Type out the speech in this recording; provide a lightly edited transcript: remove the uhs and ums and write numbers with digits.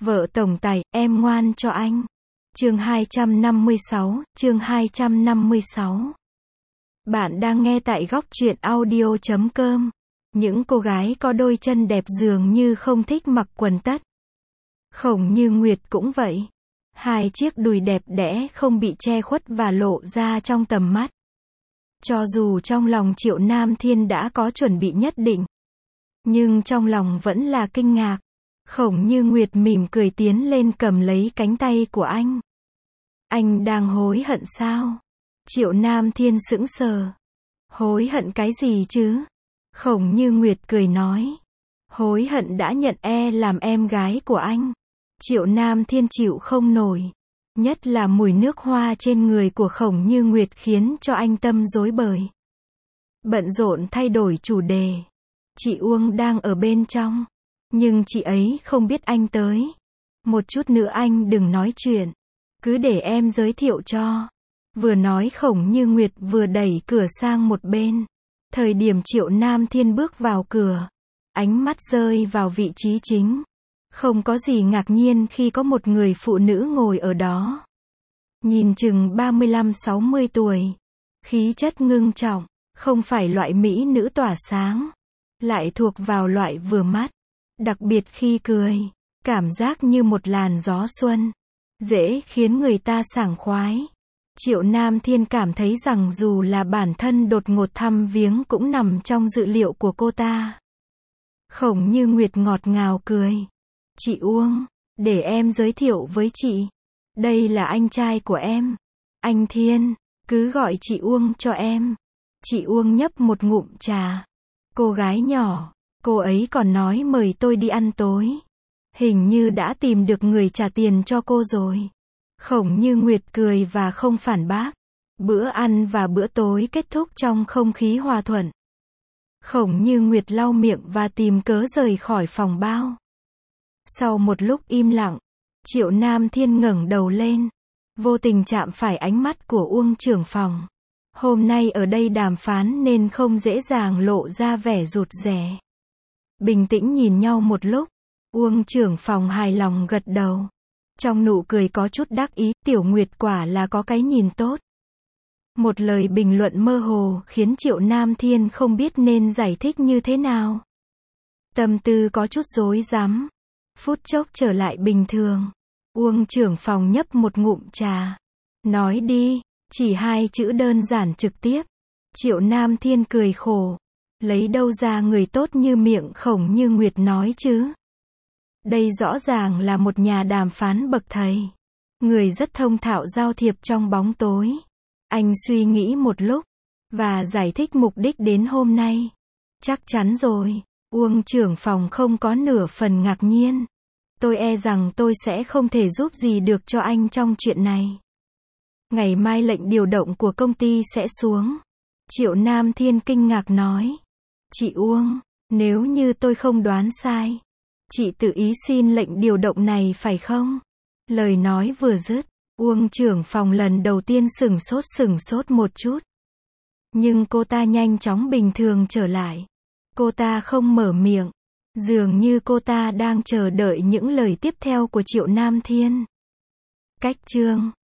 Vợ tổng tài, em ngoan cho anh. Chương 256, chương 256. Bạn đang nghe tại góc truyện audio.com. Những cô gái có đôi chân đẹp dường như không thích mặc quần tất. Khổng Như Nguyệt cũng vậy. Hai chiếc đùi đẹp đẽ không bị che khuất và lộ ra trong tầm mắt. Cho dù trong lòng Triệu Nam Thiên đã có chuẩn bị nhất định, nhưng trong lòng vẫn là kinh ngạc. Khổng Như Nguyệt mỉm cười tiến lên cầm lấy cánh tay của anh. Anh đang hối hận sao? Triệu Nam Thiên sững sờ. Hối hận cái gì chứ? Khổng Như Nguyệt cười nói. Hối hận đã nhận làm em gái của anh. Triệu Nam Thiên chịu không nổi. Nhất là mùi nước hoa trên người của Khổng Như Nguyệt khiến cho anh tâm rối bời. Bận rộn thay đổi chủ đề. Chị Uông đang ở bên trong. Nhưng chị ấy không biết anh tới. Một chút nữa anh đừng nói chuyện. Cứ để em giới thiệu cho. Vừa nói Khổng Như Nguyệt vừa đẩy cửa sang một bên. Thời điểm Triệu Nam Thiên bước vào cửa, ánh mắt rơi vào vị trí chính. Không có gì ngạc nhiên khi có một người phụ nữ ngồi ở đó. Nhìn chừng 35-60 tuổi. Khí chất ngưng trọng, không phải loại mỹ nữ tỏa sáng. Lại thuộc vào loại vừa mắt. Đặc biệt khi cười, cảm giác như một làn gió xuân. Dễ khiến người ta sảng khoái. Triệu Nam Thiên cảm thấy rằng dù là bản thân đột ngột thăm viếng cũng nằm trong dự liệu của cô ta. Khổng Như Nguyệt ngọt ngào cười. Chị Uông, để em giới thiệu với chị. Đây là anh trai của em. Anh Thiên, cứ gọi chị Uông cho em. Chị Uông nhấp một ngụm trà. Cô gái nhỏ, cô ấy còn nói mời tôi đi ăn tối. Hình như đã tìm được người trả tiền cho cô rồi. Khổng Như Nguyệt cười và không phản bác. Bữa ăn và bữa tối kết thúc trong không khí hòa thuận. Khổng Như Nguyệt lau miệng và tìm cớ rời khỏi phòng bao. Sau một lúc im lặng, Triệu Nam Thiên ngẩng đầu lên. Vô tình chạm phải ánh mắt của Uông trưởng phòng. Hôm nay ở đây đàm phán nên không dễ dàng lộ ra vẻ rụt rè. Bình tĩnh nhìn nhau một lúc, Uông trưởng phòng hài lòng gật đầu. Trong nụ cười có chút đắc ý, Tiểu Nguyệt quả là có cái nhìn tốt. Một lời bình luận mơ hồ khiến Triệu Nam Thiên không biết nên giải thích như thế nào. Tâm tư có chút rối rắm. Phút chốc trở lại bình thường. Uông trưởng phòng nhấp một ngụm trà. Nói đi, chỉ hai chữ đơn giản trực tiếp. Triệu Nam Thiên cười khổ. Lấy đâu ra người tốt như miệng Khổng Như Nguyệt nói chứ? Đây rõ ràng là một nhà đàm phán bậc thầy. Người rất thông thạo giao thiệp trong bóng tối. Anh suy nghĩ một lúc, và giải thích mục đích đến hôm nay. Chắc chắn rồi, Uông trưởng phòng không có nửa phần ngạc nhiên. Tôi rằng tôi sẽ không thể giúp gì được cho anh trong chuyện này. Ngày mai lệnh điều động của công ty sẽ xuống. Triệu Nam Thiên kinh ngạc nói. Chị Uông, nếu như tôi không đoán sai, chị tự ý xin lệnh điều động này phải không? Lời nói vừa dứt, Uông trưởng phòng lần đầu tiên sửng sốt một chút. Nhưng cô ta nhanh chóng bình thường trở lại. Cô ta không mở miệng. Dường như cô ta đang chờ đợi những lời tiếp theo của Triệu Nam Thiên. Cách chương